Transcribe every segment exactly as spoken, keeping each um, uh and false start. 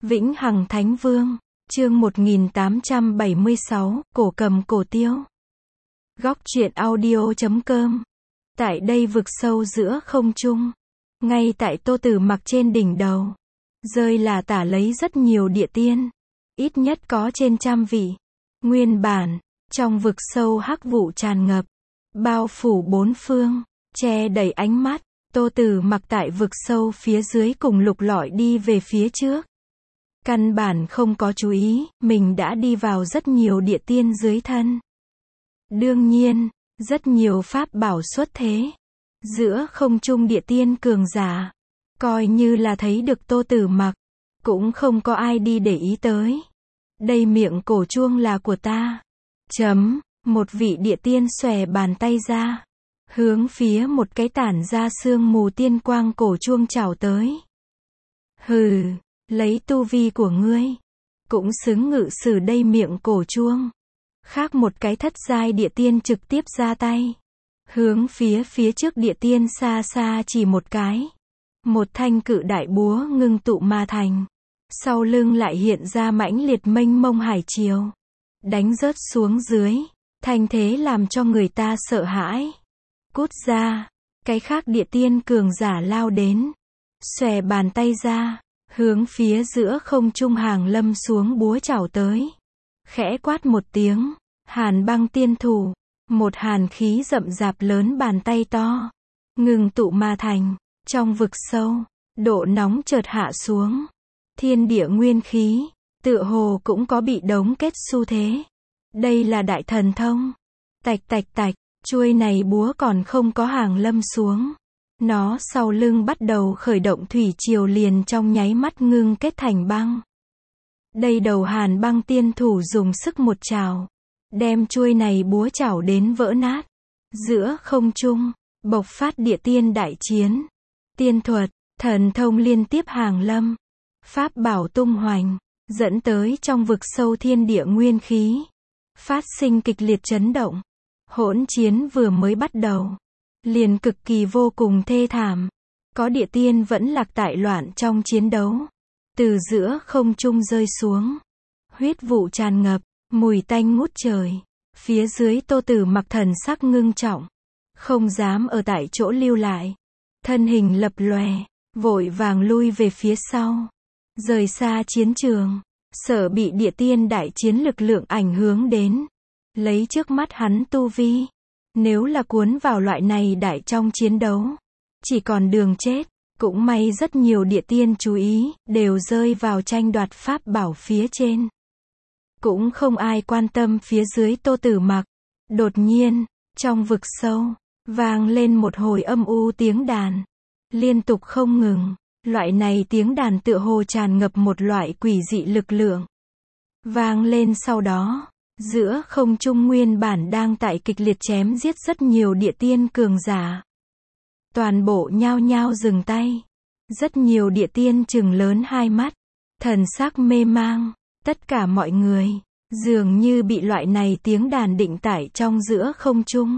Vĩnh Hằng Thánh Vương, chương một nghìn tám trăm bảy mươi sáu, Cổ Cầm Cổ Tiêu. Góc truyện audio chấm com. Tại đây vực sâu giữa không trung, ngay tại Tô Tử Mặc trên đỉnh đầu, rơi là tả lấy rất nhiều địa tiên, ít nhất có trên trăm vị. Nguyên bản, trong vực sâu hắc vụ tràn ngập, bao phủ bốn phương, che đầy ánh mắt. Tô Tử Mặc tại vực sâu phía dưới cùng lục lọi đi về phía trước. Căn bản không có chú ý, mình đã đi vào rất nhiều địa tiên dưới thân. Đương nhiên, rất nhiều pháp bảo xuất thế. Giữa không trung địa tiên cường giả, coi như là thấy được Tô Tử Mặc, cũng không có ai đi để ý tới. Đây miệng cổ chuông là của ta. Chấm, một vị địa tiên xòe bàn tay ra, hướng phía một cái tản ra sương mù tiên quang cổ chuông chào tới. Hừ, lấy tu vi của ngươi, cũng xứng ngự sử đây miệng cổ chuông. Khác một cái thất giai địa tiên trực tiếp ra tay, hướng phía phía trước địa tiên xa xa chỉ một cái. Một thanh cự đại búa ngưng tụ mà thành. Sau lưng lại hiện ra mãnh liệt mênh mông hải triều, đánh rớt xuống dưới, thanh thế làm cho người ta sợ hãi. Cút ra, cái khác địa tiên cường giả lao đến, xòe bàn tay ra, hướng phía giữa không trung hàng lâm xuống búa chảo tới. Khẽ quát một tiếng, Hàn Băng Tiên Thủ, một hàn khí rậm rạp lớn bàn tay to, ngừng tụ mà thành. Trong vực sâu, độ nóng chợt hạ xuống. Thiên địa nguyên khí, tựa hồ cũng có bị đóng kết xu thế. Đây là đại thần thông. Tạch tạch tạch, chuôi này búa còn không có hàng lâm xuống. Nó sau lưng bắt đầu khởi động thủy triều liền trong nháy mắt ngưng kết thành băng. Đây đầu Hàn Băng Tiên Thủ dùng sức một chảo, đem chuôi này búa chảo đến vỡ nát. Giữa không trung, bộc phát địa tiên đại chiến. Tiên thuật, thần thông liên tiếp hàng lâm. Pháp bảo tung hoành, dẫn tới trong vực sâu thiên địa nguyên khí, phát sinh kịch liệt chấn động. Hỗn chiến vừa mới bắt đầu, liền cực kỳ vô cùng thê thảm. Có địa tiên vẫn lạc tại loạn trong chiến đấu. Từ giữa không trung rơi xuống, huyết vụ tràn ngập, mùi tanh ngút trời. Phía dưới Tô Tử Mặc thần sắc ngưng trọng, không dám ở tại chỗ lưu lại. Thân hình lập lòe, vội vàng lui về phía sau, rời xa chiến trường, sợ bị địa tiên đại chiến lực lượng ảnh hưởng đến. Lấy trước mắt hắn tu vi, nếu là cuốn vào loại này đại trong chiến đấu, chỉ còn đường chết. Cũng may rất nhiều địa tiên chú ý, đều rơi vào tranh đoạt pháp bảo phía trên. Cũng không ai quan tâm phía dưới Tô Tử Mặc. Đột nhiên, trong vực sâu, vang lên một hồi âm u tiếng đàn, liên tục không ngừng. Loại này tiếng đàn tựa hồ tràn ngập một loại quỷ dị lực lượng. Vang lên sau đó, giữa không trung nguyên bản đang tại kịch liệt chém giết rất nhiều địa tiên cường giả. Toàn bộ nhao nhao dừng tay. Rất nhiều địa tiên trừng lớn hai mắt, thần sắc mê mang. Tất cả mọi người, dường như bị loại này tiếng đàn định tại trong giữa không trung.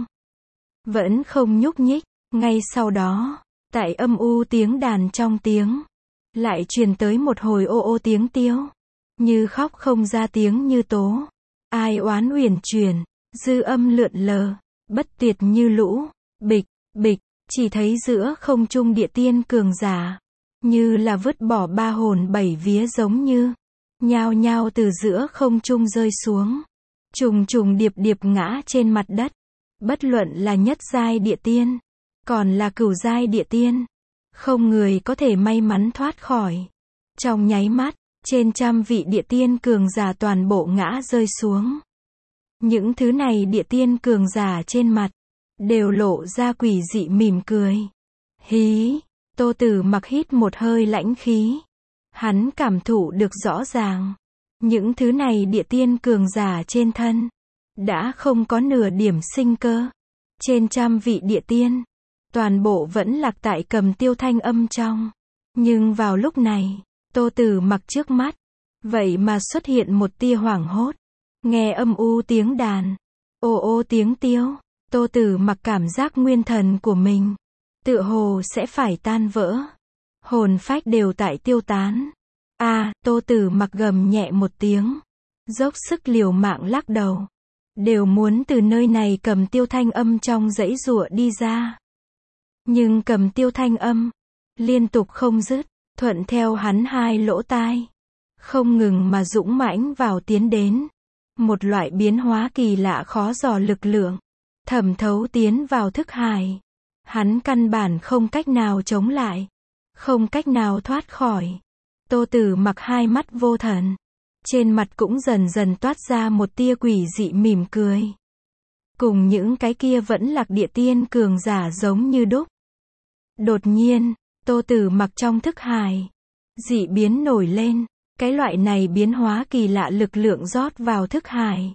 Vẫn không nhúc nhích. Ngay sau đó, tại âm u tiếng đàn trong tiếng, lại truyền tới một hồi ô ô tiếng tiêu. Như khóc không ra tiếng như tố. Ai oán uyển chuyển, dư âm lượn lờ, bất tuyệt như lũ. Bịch, bịch, chỉ thấy giữa không trung địa tiên cường giả, như là vứt bỏ ba hồn bảy vía giống như, nhao nhao từ giữa không trung rơi xuống. Trùng trùng điệp điệp ngã trên mặt đất. Bất luận là nhất giai địa tiên, còn là cửu giai địa tiên, không người có thể may mắn thoát khỏi. Trong nháy mắt, trên trăm vị địa tiên cường giả toàn bộ ngã rơi xuống. Những thứ này địa tiên cường giả trên mặt, đều lộ ra quỷ dị mỉm cười. Hí, Tô Tử Mặc hít một hơi lãnh khí. Hắn cảm thụ được rõ ràng, những thứ này địa tiên cường giả trên thân, đã không có nửa điểm sinh cơ. Trên trăm vị địa tiên, toàn bộ vẫn lạc tại Cầm Tiêu thanh âm trong. Nhưng vào lúc này, Tô Tử Mặc trước mắt, vậy mà xuất hiện một tia hoảng hốt. Nghe âm u tiếng đàn, ô ô tiếng tiêu, Tô Tử Mặc cảm giác nguyên thần của mình, tựa hồ sẽ phải tan vỡ. Hồn phách đều tại tiêu tán. À, Tô Tử Mặc gầm nhẹ một tiếng, dốc sức liều mạng lắc đầu. Đều muốn từ nơi này Cầm Tiêu thanh âm trong giãy giụa đi ra. Nhưng Cầm Tiêu thanh âm liên tục không dứt, thuận theo hắn hai lỗ tai, không ngừng mà dũng mãnh vào tiến đến. Một loại biến hóa kỳ lạ khó dò lực lượng, thẩm thấu tiến vào thức hải. Hắn căn bản không cách nào chống lại, không cách nào thoát khỏi. Tô Tử Mặc hai mắt vô thần, trên mặt cũng dần dần toát ra một tia quỷ dị mỉm cười. Cùng những cái kia vẫn lạc địa tiên cường giả giống như đúc. Đột nhiên, Tô Tử Mặc trong thức hải, dị biến nổi lên. Cái loại này biến hóa kỳ lạ lực lượng rót vào thức hải,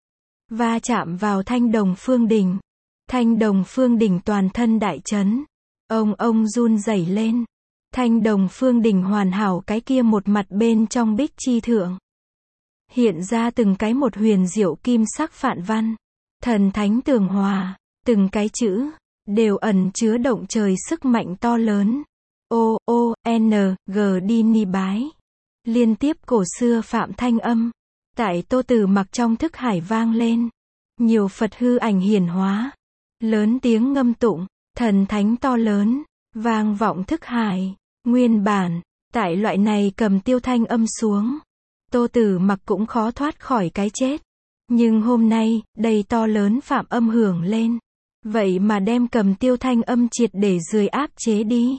va chạm vào Thanh Đồng Phương Đỉnh. Thanh Đồng Phương Đỉnh toàn thân đại chấn, ông ông run rẩy lên. Thanh Đồng Phương Đỉnh hoàn hảo cái kia một mặt bên trong bích chi thượng, hiện ra từng cái một huyền diệu kim sắc phạn văn, thần thánh tường hòa, từng cái chữ đều ẩn chứa động trời sức mạnh to lớn. O O N G đi ni bái. Liên tiếp cổ xưa phạm thanh âm, tại Tô Tử Mặc trong thức hải vang lên. Nhiều Phật hư ảnh hiển hóa, lớn tiếng ngâm tụng, thần thánh to lớn, vang vọng thức hải. Nguyên bản, tại loại này Cầm Tiêu thanh âm xuống, Tô Tử Mặc cũng khó thoát khỏi cái chết. Nhưng hôm nay, đầy to lớn phạm âm hưởng lên, vậy mà đem Cầm Tiêu thanh âm triệt để dưới áp chế đi.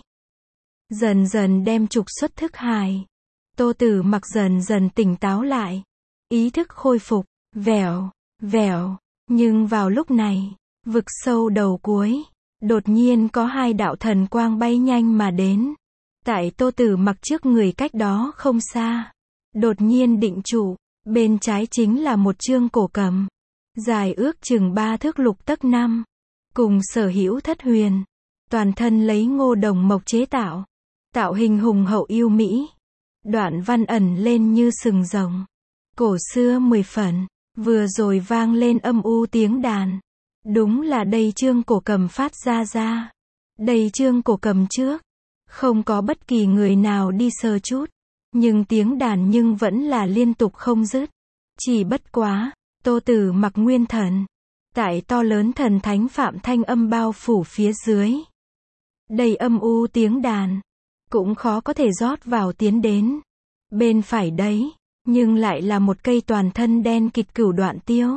Dần dần đem trục xuất thức hải. Tô Tử Mặc dần dần tỉnh táo lại, ý thức khôi phục, vèo, vèo. Nhưng vào lúc này, vực sâu đầu cuối, đột nhiên có hai đạo thần quang bay nhanh mà đến. Tại Tô Tử Mặc trước người cách đó không xa, đột nhiên định trụ, bên trái chính là một chương cổ cầm, dài ước chừng ba thước lục tấc năm, cùng sở hữu thất huyền, toàn thân lấy ngô đồng mộc chế tạo, tạo hình hùng hậu yêu mỹ. Đoạn văn ẩn lên như sừng rồng, cổ xưa mười phần, vừa rồi vang lên âm u tiếng đàn. Đúng là đây chương cổ cầm phát ra ra. Đây chương cổ cầm trước, không có bất kỳ người nào đi sờ chút, nhưng tiếng đàn nhưng vẫn là liên tục không dứt. Chỉ bất quá, Tô Tử Mặc nguyên thần, tại to lớn thần thánh phạm thanh âm bao phủ phía dưới. Đầy âm u tiếng đàn, cũng khó có thể rót vào tiến đến. Bên phải đấy, nhưng lại là một cây toàn thân đen kịt cửu đoạn tiêu.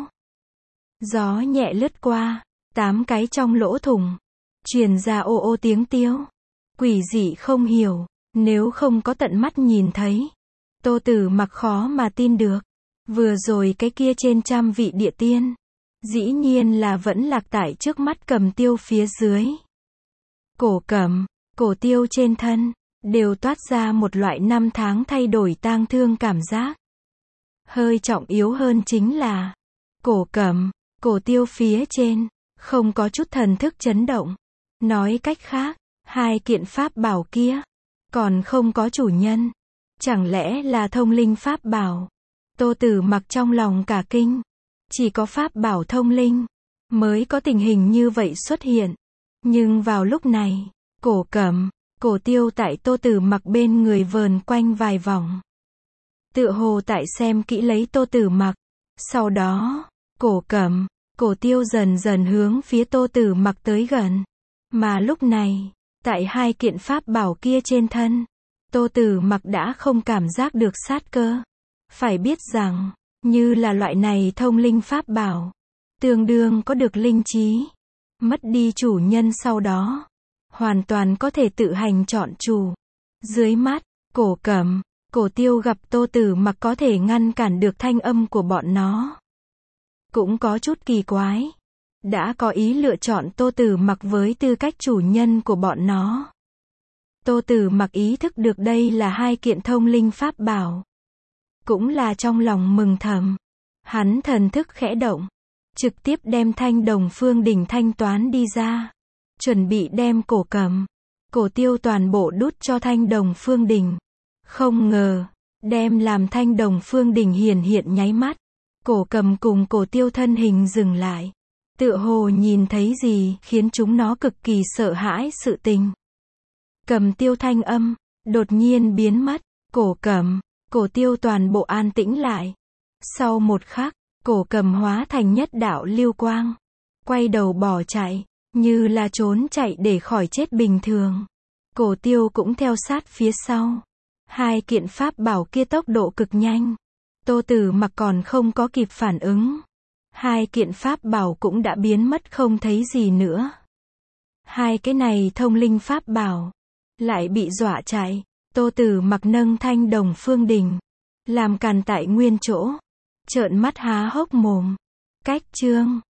Gió nhẹ lướt qua, tám cái trong lỗ thủng, truyền ra ô ô tiếng tiêu. Quỷ dị không hiểu, nếu không có tận mắt nhìn thấy, Tô Tử Mặc khó mà tin được. Vừa rồi cái kia trên trăm vị địa tiên, dĩ nhiên là vẫn lạc tại trước mắt Cầm Tiêu phía dưới. Cổ cầm, cổ tiêu trên thân, đều toát ra một loại năm tháng thay đổi tang thương cảm giác. Hơi trọng yếu hơn chính là, cổ cầm, cổ tiêu phía trên, không có chút thần thức chấn động. Nói cách khác, hai kiện pháp bảo kia, còn không có chủ nhân. Chẳng lẽ là thông linh pháp bảo? Tô Tử Mặc trong lòng cả kinh. Chỉ có pháp bảo thông linh, mới có tình hình như vậy xuất hiện. Nhưng vào lúc này, cổ cầm, cổ tiêu tại Tô Tử Mặc bên người vờn quanh vài vòng. Tựa hồ tại xem kỹ lấy Tô Tử Mặc. Sau đó, cổ cầm, cổ tiêu dần dần hướng phía Tô Tử Mặc tới gần. Mà lúc này, tại hai kiện pháp bảo kia trên thân, Tô Tử Mặc đã không cảm giác được sát cơ. Phải biết rằng, như là loại này thông linh pháp bảo, tương đương có được linh trí. Mất đi chủ nhân sau đó, hoàn toàn có thể tự hành chọn chủ. Dưới mắt, cổ cầm, cổ tiêu gặp Tô Tử Mặc có thể ngăn cản được thanh âm của bọn nó. Cũng có chút kỳ quái. Đã có ý lựa chọn Tô Tử Mặc với tư cách chủ nhân của bọn nó. Tô Tử Mặc ý thức được đây là hai kiện thông linh pháp bảo. Cũng là trong lòng mừng thầm. Hắn thần thức khẽ động, trực tiếp đem Thanh Đồng Phương Đỉnh thanh toán đi ra. Chuẩn bị đem cổ cầm, cổ tiêu toàn bộ đút cho Thanh Đồng Phương Đỉnh. Không ngờ, đem làm Thanh Đồng Phương Đỉnh hiển hiện nháy mắt. Cổ cầm cùng cổ tiêu thân hình dừng lại. Tựa hồ nhìn thấy gì khiến chúng nó cực kỳ sợ hãi sự tình. Cầm tiêu thanh âm, đột nhiên biến mất. Cổ Cầm, Cổ Tiêu toàn bộ an tĩnh lại. Sau một khắc, Cổ Cầm hóa thành nhất đạo lưu quang, quay đầu bỏ chạy, như là trốn chạy để khỏi chết bình thường. Cổ Tiêu cũng theo sát phía sau. Hai kiện pháp bảo kia tốc độ cực nhanh. Tô Tử Mặc còn không có kịp phản ứng. Hai kiện pháp bảo cũng đã biến mất không thấy gì nữa. Hai cái này thông linh pháp bảo, lại bị dọa chạy. Tô Tử Mặc nâng thanh đồng phương đỉnh, làm càn tại nguyên chỗ, trợn mắt há hốc mồm. Cách chương